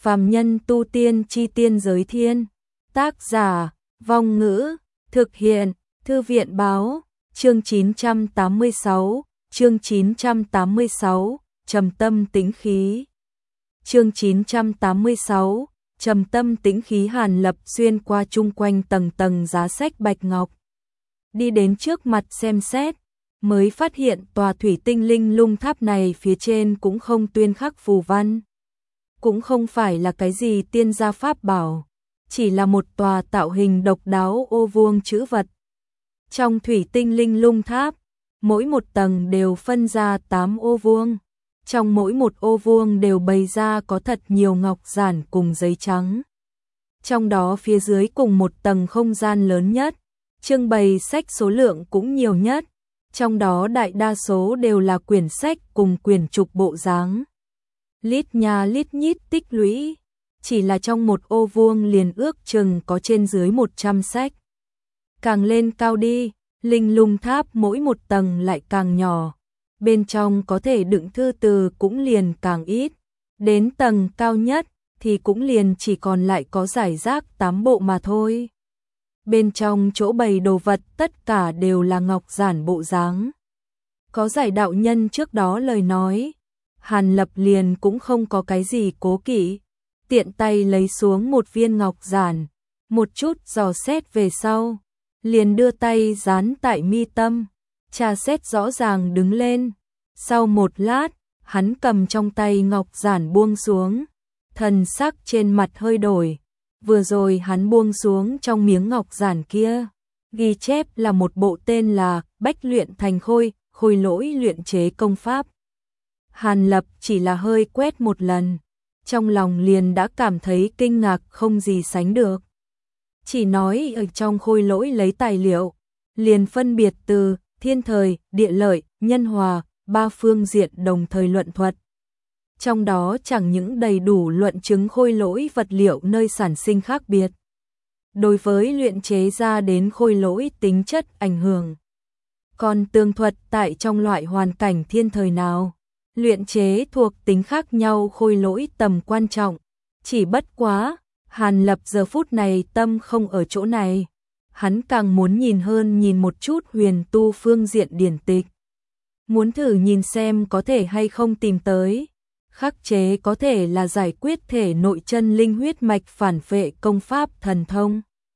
Phàm nhân tu tiên chi tiên giới thiên. Tác giả, Vong Ngữ, thực hiện, Thư viện Báo, chương 986, chương 986, trầm tâm tĩnh khí. Chương 986, trầm tâm tĩnh khí. Hàn Lập xuyên qua chung quanh tầng tầng giá sách bạch ngọc. Đi đến trước mặt xem xét, mới phát hiện tòa thủy tinh linh lung tháp này phía trên cũng không tuyên khắc phù văn. Cũng không phải là cái gì tiên gia pháp bảo, chỉ là một tòa tạo hình độc đáo ô vuông chữ vật. Trong thủy tinh linh lung tháp, mỗi một tầng đều phân ra 8 ô vuông. Trong mỗi một ô vuông đều bày ra có thật nhiều ngọc giản cùng giấy trắng. Trong đó phía dưới cùng một tầng không gian lớn nhất, trưng bày sách số lượng cũng nhiều nhất. Trong đó đại đa số đều là quyển sách cùng quyển trục bộ dáng. Lít nha lít nhít tích lũy, chỉ là trong một ô vuông liền ước chừng có trên dưới 100 sách. Càng lên cao đi, linh lung tháp mỗi một tầng lại càng nhỏ, bên trong có thể đựng thư từ cũng liền càng ít. Đến tầng cao nhất thì cũng liền chỉ còn lại có rải rác 8 bộ mà thôi. Bên trong chỗ bày đồ vật tất cả đều là ngọc giản bộ dáng. Có giải đạo nhân trước đó lời nói, Hàn Lập liền cũng không có cái gì cố kỵ, tiện tay lấy xuống một viên ngọc giản, một chút dò xét về sau, liền đưa tay dán tại mi tâm, tra xét rõ ràng đứng lên. Sau một lát, hắn cầm trong tay ngọc giản buông xuống, thần sắc trên mặt hơi đổi. Vừa rồi hắn buông xuống trong miếng ngọc giản kia, ghi chép là một bộ tên là Bách Luyện Thành Khôi, khôi lỗi luyện chế công pháp. Hàn Lập chỉ là hơi quét một lần, trong lòng liền đã cảm thấy kinh ngạc không gì sánh được. Chỉ nói ở trong khôi lỗi lấy tài liệu, liền phân biệt từ thiên thời, địa lợi, nhân hòa, 3 phương diện đồng thời luận thuật. Trong đó chẳng những đầy đủ luận chứng khôi lỗi vật liệu nơi sản sinh khác biệt, đối với luyện chế ra đến khôi lỗi tính chất ảnh hưởng, còn tường thuật tại trong loại hoàn cảnh thiên thời nào, luyện chế thuộc tính khác nhau khôi lỗi tầm quan trọng. Chỉ bất quá, Hàn Lập giờ phút này tâm không ở chỗ này, hắn càng muốn nhìn hơn nhìn một chút huyền tu phương diện điển tịch. Muốn thử nhìn xem có thể hay không tìm tới khắc chế có thể là giải quyết thể nội chân linh huyết mạch phản vệ công pháp thần thông.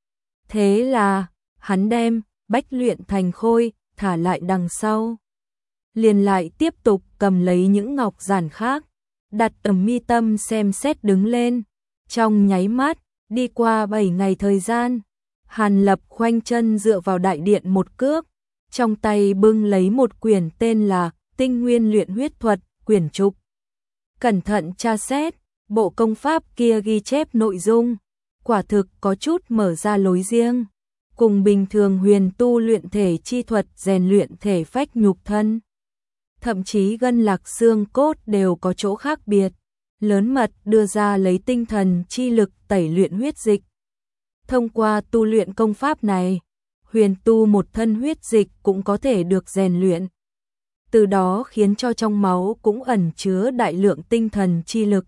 Thế là, hắn đem Bách Luyện Thành Khôi thả lại đằng sau, liền lại tiếp tục cầm lấy những ngọc giản khác, đặt ở mi tâm xem xét đứng lên. Trong nháy mắt, đi qua 7 ngày thời gian, Hàn Lập khoanh chân dựa vào đại điện một cước, trong tay bưng lấy một quyển tên là Tinh Nguyên Luyện Huyết Thuật quyển trục. Cẩn thận tra xét, bộ công pháp kia ghi chép nội dung, quả thực có chút mở ra lối riêng, cùng bình thường huyền tu luyện thể chi thuật rèn luyện thể phách nhục thân. Thậm chí gân lạc xương cốt đều có chỗ khác biệt, lớn mật đưa ra lấy tinh thần chi lực tẩy luyện huyết dịch. Thông qua tu luyện công pháp này, huyền tu một thân huyết dịch cũng có thể được rèn luyện, từ đó khiến cho trong máu cũng ẩn chứa đại lượng tinh thần chi lực.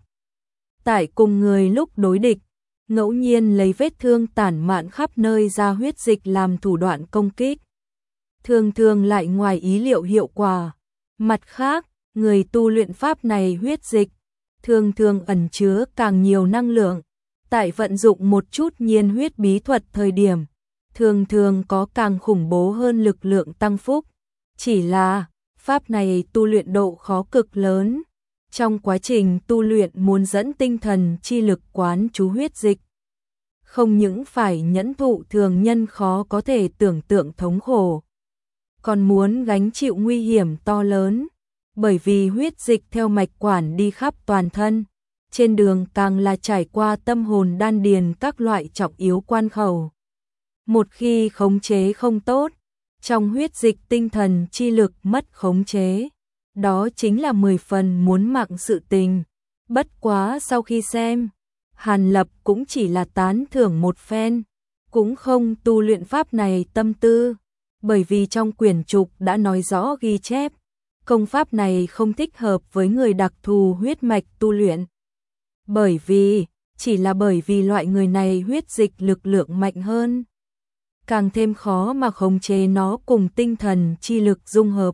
Tại cùng người lúc đối địch, ngẫu nhiên lấy vết thương tản mạn khắp nơi ra huyết dịch làm thủ đoạn công kích, thường thường lại ngoài ý liệu hiệu quả. Mặt khác, người tu luyện pháp này huyết dịch thường thường ẩn chứa càng nhiều năng lượng, tại vận dụng một chút nhiên huyết bí thuật thời điểm, thường thường có càng khủng bố hơn lực lượng tăng phúc. Chỉ là pháp này tu luyện độ khó cực lớn, trong quá trình tu luyện muốn dẫn tinh thần chi lực quán chú huyết dịch, không những phải nhẫn thụ thường nhân khó có thể tưởng tượng thống khổ, còn muốn gánh chịu nguy hiểm to lớn, bởi vì huyết dịch theo mạch quản đi khắp toàn thân, trên đường càng là trải qua tâm hồn đan điền các loại trọng yếu quan khẩu. Một khi khống chế không tốt, trong huyết dịch tinh thần chi lực mất khống chế, đó chính là 10 phần muốn mạng sự tình. Bất quá sau khi xem, Hàn Lập cũng chỉ là tán thưởng một phen, cũng không tu luyện pháp này tâm tư, bởi vì trong quyển trục đã nói rõ ghi chép, công pháp này không thích hợp với người đặc thù huyết mạch tu luyện. Chỉ là bởi vì loại người này huyết dịch lực lượng mạnh hơn, càng thêm khó mà khống chế nó cùng tinh thần chi lực dung hợp.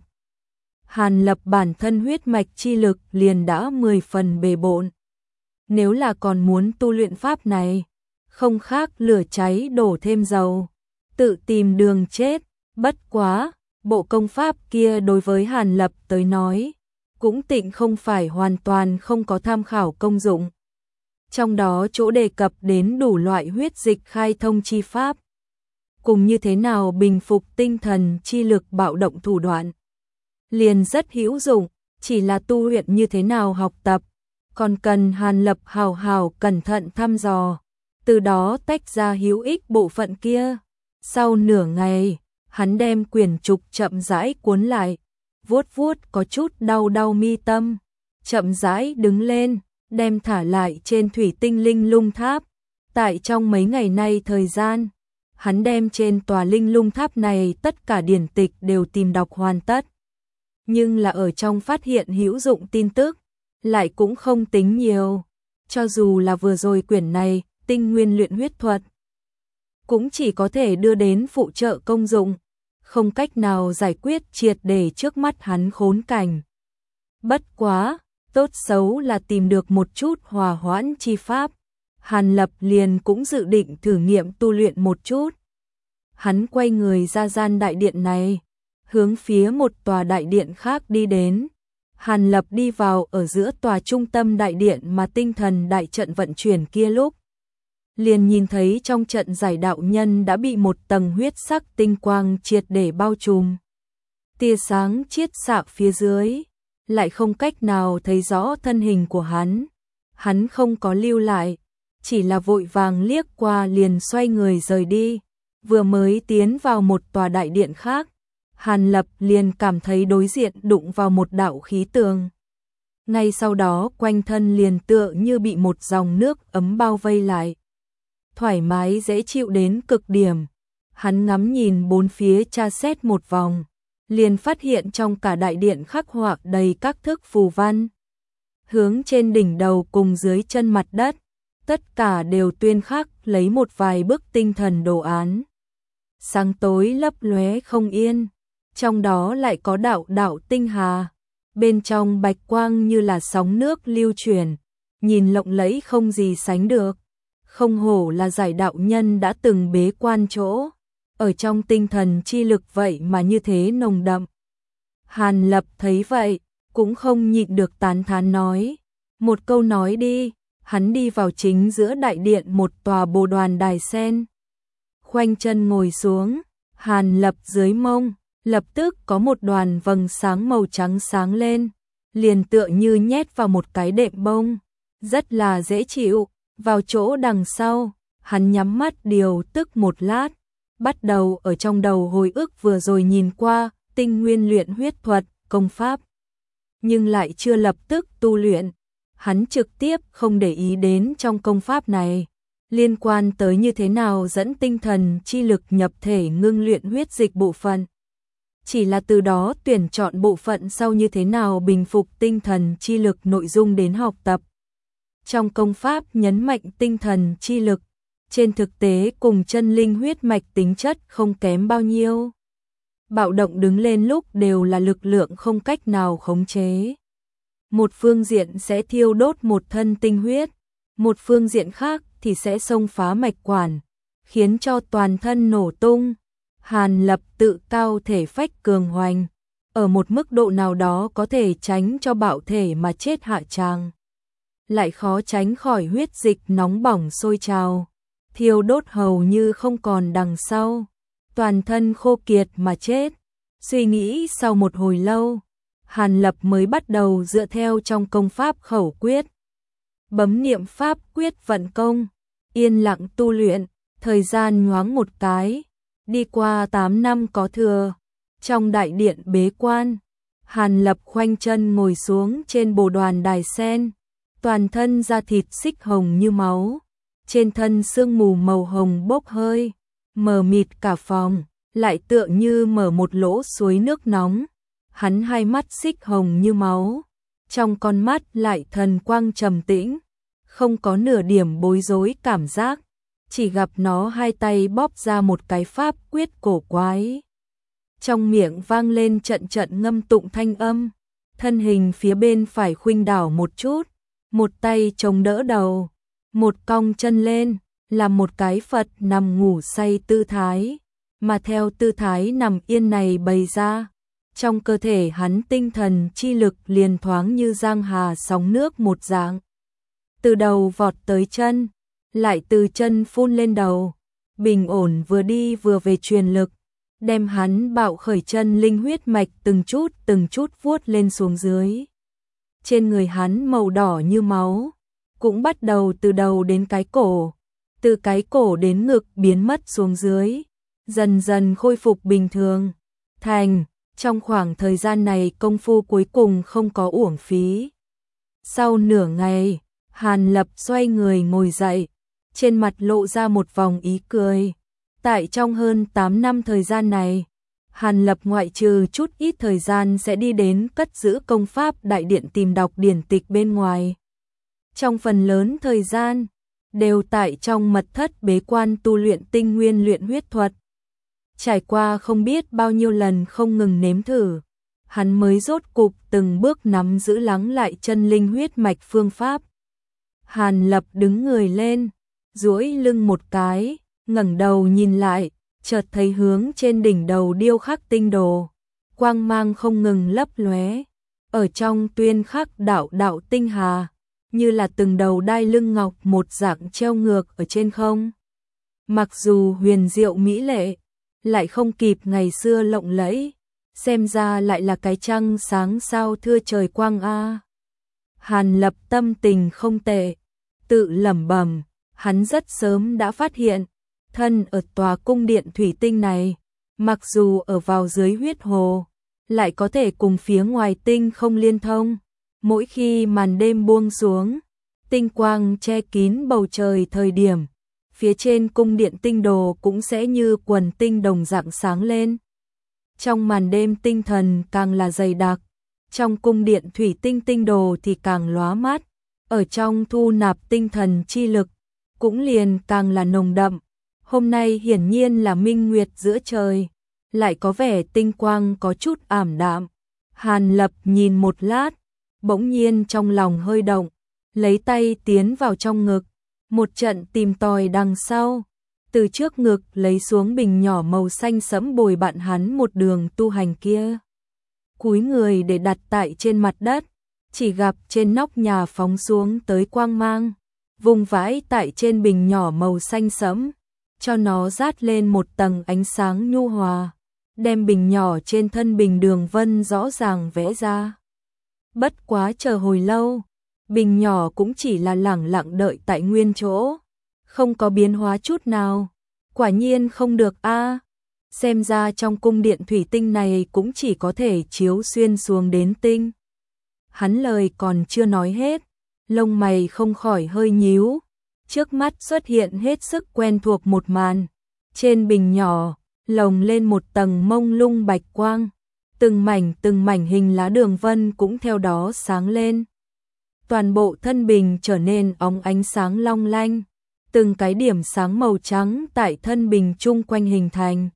Hàn Lập bản thân huyết mạch chi lực liền đã 10 phần bề bộn. Nếu là còn muốn tu luyện pháp này, không khác lửa cháy đổ thêm dầu, tự tìm đường chết. Bất quá, bộ công pháp kia đối với Hàn Lập tới nói, cũng tịnh không phải hoàn toàn không có tham khảo công dụng. Trong đó chỗ đề cập đến đủ loại huyết dịch khai thông chi pháp, cùng như thế nào bình phục tinh thần chi lực bạo động thủ đoạn, liền rất hữu dụng, chỉ là tu luyện như thế nào học tập, còn cần Hàn Lập hào hào cẩn thận thăm dò, từ đó tách ra hữu ích bộ phận kia. Sau nửa ngày, hắn đem quyển trục chậm rãi cuốn lại, vuốt vuốt có chút đau đau mi tâm, chậm rãi đứng lên, đem thả lại trên thủy tinh linh lung tháp. Tại trong mấy ngày nay thời gian, hắn đem trên tòa linh lung tháp này tất cả điển tịch đều tìm đọc hoàn tất. Nhưng là ở trong phát hiện hữu dụng tin tức, lại cũng không tính nhiều. Cho dù là vừa rồi quyển này, tinh nguyên luyện huyết thuật, cũng chỉ có thể đưa đến phụ trợ công dụng, không cách nào giải quyết triệt để trước mắt hắn khốn cảnh. Bất quá, tốt xấu là tìm được một chút hòa hoãn chi pháp. Hàn Lập liền cũng dự định thử nghiệm tu luyện một chút. Hắn quay người ra gian đại điện này, hướng phía một tòa đại điện khác đi đến. Hàn Lập đi vào ở giữa tòa trung tâm đại điện mà tinh thần đại trận vận chuyển kia lúc, liền nhìn thấy trong trận giải đạo nhân đã bị một tầng huyết sắc tinh quang triệt để bao trùm. Tia sáng chiết xạ phía dưới, lại không cách nào thấy rõ thân hình của hắn. Hắn không có lưu lại, chỉ là vội vàng liếc qua liền xoay người rời đi. Vừa mới tiến vào một tòa đại điện khác, Hàn Lập liền cảm thấy đối diện đụng vào một đạo khí tường. Ngay sau đó quanh thân liền tựa như bị một dòng nước ấm bao vây lại, thoải mái dễ chịu đến cực điểm. Hắn ngắm nhìn bốn phía tra xét một vòng, liền phát hiện trong cả đại điện khắc họa đầy các thức phù văn. Hướng trên đỉnh đầu cùng dưới chân mặt đất, tất cả đều tuyên khắc lấy một vài bức tinh thần đồ án. Sáng tối lấp lóe không yên, trong đó lại có đạo đạo tinh hà, bên trong bạch quang như là sóng nước lưu chuyển, nhìn lộng lẫy không gì sánh được. Không hổ là giải đạo nhân đã từng bế quan chỗ, ở trong tinh thần chi lực vậy mà như thế nồng đậm. Hàn Lập thấy vậy, cũng không nhịn được tán thán nói, một câu nói đi. Hắn đi vào chính giữa đại điện một tòa bồ đoàn đài sen, khoanh chân ngồi xuống. Hàn Lập dưới mông lập tức có một đoàn vầng sáng màu trắng sáng lên, liền tựa như nhét vào một cái đệm bông, rất là dễ chịu. Vào chỗ đằng sau, hắn nhắm mắt điều tức một lát, bắt đầu ở trong đầu hồi ức vừa rồi nhìn qua tinh nguyên luyện huyết thuật công pháp, nhưng lại chưa lập tức tu luyện. Hắn trực tiếp không để ý đến trong công pháp này liên quan tới như thế nào dẫn tinh thần chi lực nhập thể ngưng luyện huyết dịch bộ phận, chỉ là từ đó tuyển chọn bộ phận sau như thế nào bình phục tinh thần chi lực nội dung đến học tập. Trong công pháp nhấn mạnh tinh thần chi lực, trên thực tế cùng chân linh huyết mạch tính chất không kém bao nhiêu. Bạo động đứng lên lúc đều là lực lượng không cách nào khống chế. Một phương diện sẽ thiêu đốt một thân tinh huyết, một phương diện khác thì sẽ xông phá mạch quản, khiến cho toàn thân nổ tung. Hàn Lập tự cao thể phách cường hoành, ở một mức độ nào đó có thể tránh cho bạo thể mà chết hạ tràng, lại khó tránh khỏi huyết dịch nóng bỏng sôi trào, thiêu đốt hầu như không còn đằng sau, toàn thân khô kiệt mà chết. Suy nghĩ sau một hồi lâu, Hàn Lập mới bắt đầu dựa theo trong công pháp khẩu quyết, bấm niệm pháp quyết vận công, yên lặng tu luyện. Thời gian nhoáng một cái, đi qua 8 năm có thừa. Trong đại điện bế quan, Hàn Lập khoanh chân ngồi xuống trên bồ đoàn đài sen, toàn thân da thịt xích hồng như máu, trên thân sương mù màu hồng bốc hơi, mờ mịt cả phòng, lại tựa như mở một lỗ suối nước nóng. Hắn hai mắt xích hồng như máu, trong con mắt lại thần quang trầm tĩnh, không có nửa điểm bối rối cảm giác, chỉ gặp nó hai tay bóp ra một cái pháp quyết cổ quái. Trong miệng vang lên trận trận ngâm tụng thanh âm, thân hình phía bên phải khuynh đảo một chút, một tay chống đỡ đầu, một cong chân lên, làm một cái Phật nằm ngủ say tư thái, mà theo tư thái nằm yên này bày ra, trong cơ thể hắn tinh thần chi lực liền thoáng như giang hà sóng nước một dạng. Từ đầu vọt tới chân, lại từ chân phun lên đầu, bình ổn vừa đi vừa về truyền lực, đem hắn bạo khởi chân linh huyết mạch từng chút vuốt lên xuống dưới. Trên người hắn màu đỏ như máu, cũng bắt đầu từ đầu đến cái cổ, từ cái cổ đến ngực biến mất xuống dưới, dần dần khôi phục bình thường. Trong khoảng thời gian này công phu cuối cùng không có uổng phí. Sau nửa ngày, Hàn Lập xoay người ngồi dậy, trên mặt lộ ra một vòng ý cười. Tại trong hơn 8 năm thời gian này, Hàn Lập ngoại trừ chút ít thời gian sẽ đi đến cất giữ công pháp đại điện tìm đọc điển tịch bên ngoài. Trong phần lớn thời gian, đều tại trong mật thất bế quan tu luyện tinh nguyên luyện huyết thuật. Trải qua không biết bao nhiêu lần không ngừng nếm thử, hắn mới rốt cục từng bước nắm giữ lắng lại chân linh huyết mạch phương pháp. Hàn Lập đứng người lên, duỗi lưng một cái, ngẩng đầu nhìn lại, chợt thấy hướng trên đỉnh đầu điêu khắc tinh đồ, quang mang không ngừng lấp lóe, ở trong tuyên khắc đạo đạo tinh hà, như là từng đầu đai lưng ngọc một dạng treo ngược ở trên không. Mặc dù huyền diệu mỹ lệ, lại không kịp ngày xưa lộng lẫy, xem ra lại là cái trăng sáng sao thưa trời quang a. Hàn Lập tâm tình không tệ, tự lẩm bẩm, hắn rất sớm đã phát hiện, thân ở tòa cung điện thủy tinh này, mặc dù ở vào dưới huyết hồ, lại có thể cùng phía ngoài tinh không liên thông. Mỗi khi màn đêm buông xuống, tinh quang che kín bầu trời thời điểm, phía trên cung điện tinh đồ cũng sẽ như quần tinh đồng dạng sáng lên. Trong màn đêm tinh thần càng là dày đặc, trong cung điện thủy tinh tinh đồ thì càng lóa mắt, ở trong thu nạp tinh thần chi lực, cũng liền càng là nồng đậm. Hôm nay hiển nhiên là minh nguyệt giữa trời, lại có vẻ tinh quang có chút ảm đạm. Hàn Lập nhìn một lát, bỗng nhiên trong lòng hơi động, lấy tay tiến vào trong ngực, một trận tìm tòi đằng sau, từ trước ngực lấy xuống bình nhỏ màu xanh sẫm bồi bạn hắn một đường tu hành kia. Cúi người để đặt tại trên mặt đất, chỉ gặp trên nóc nhà phóng xuống tới quang mang, vùng vãi tại trên bình nhỏ màu xanh sẫm, cho nó dát lên một tầng ánh sáng nhu hòa, đem bình nhỏ trên thân bình đường vân rõ ràng vẽ ra. Bất quá chờ hồi lâu, bình nhỏ cũng chỉ là lẳng lặng đợi tại nguyên chỗ, không có biến hóa chút nào. Quả nhiên không được a. Xem ra trong cung điện thủy tinh này cũng chỉ có thể chiếu xuyên xuống đến tinh. Hắn lời còn chưa nói hết, lông mày không khỏi hơi nhíu, trước mắt xuất hiện hết sức quen thuộc một màn. Trên bình nhỏ, lồng lên một tầng mông lung bạch quang, từng mảnh hình lá đường vân cũng theo đó sáng lên. Toàn bộ thân bình trở nên óng ánh sáng long lanh, từng cái điểm sáng màu trắng tại thân bình chung quanh hình thành,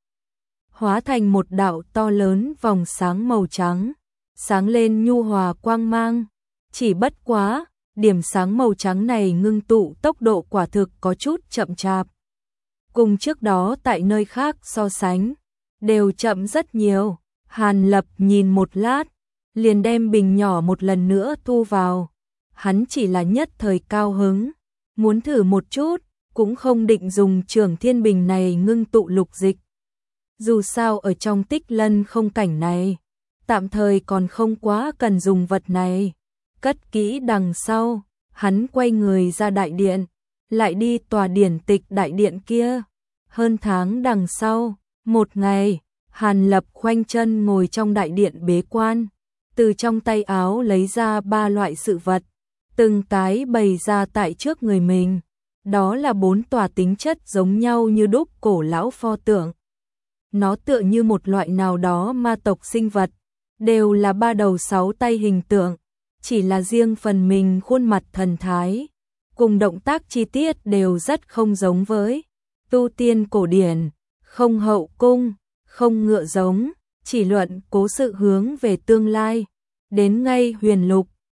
hóa thành một đạo to lớn vòng sáng màu trắng, sáng lên nhu hòa quang mang. Chỉ bất quá, điểm sáng màu trắng này ngưng tụ tốc độ quả thực có chút chậm chạp. Cùng trước đó tại nơi khác so sánh, đều chậm rất nhiều. Hàn Lập nhìn một lát, liền đem bình nhỏ một lần nữa thu vào. Hắn chỉ là nhất thời cao hứng, muốn thử một chút, cũng không định dùng Trường Thiên Bình này ngưng tụ lục dịch. Dù sao ở trong Tích Lân không cảnh này, tạm thời còn không quá cần dùng vật này. Cất kỹ đằng sau, hắn quay người ra đại điện, lại đi tòa điển tịch đại điện kia. Hơn tháng đằng sau, một ngày, Hàn Lập khoanh chân ngồi trong đại điện bế quan, từ trong tay áo lấy ra 3 loại sự vật, từng cái bày ra tại trước người mình. Đó là 4 tòa tính chất giống nhau như đúc cổ lão pho tượng. Nó tựa như một loại nào đó ma tộc sinh vật, đều là 3 đầu 6 tay hình tượng, chỉ là riêng phần mình khuôn mặt thần thái, cùng động tác chi tiết đều rất không giống với tu tiên cổ điển, không hậu cung, không ngựa giống, chỉ luận cố sự hướng về tương lai. Đến ngay huyền lục,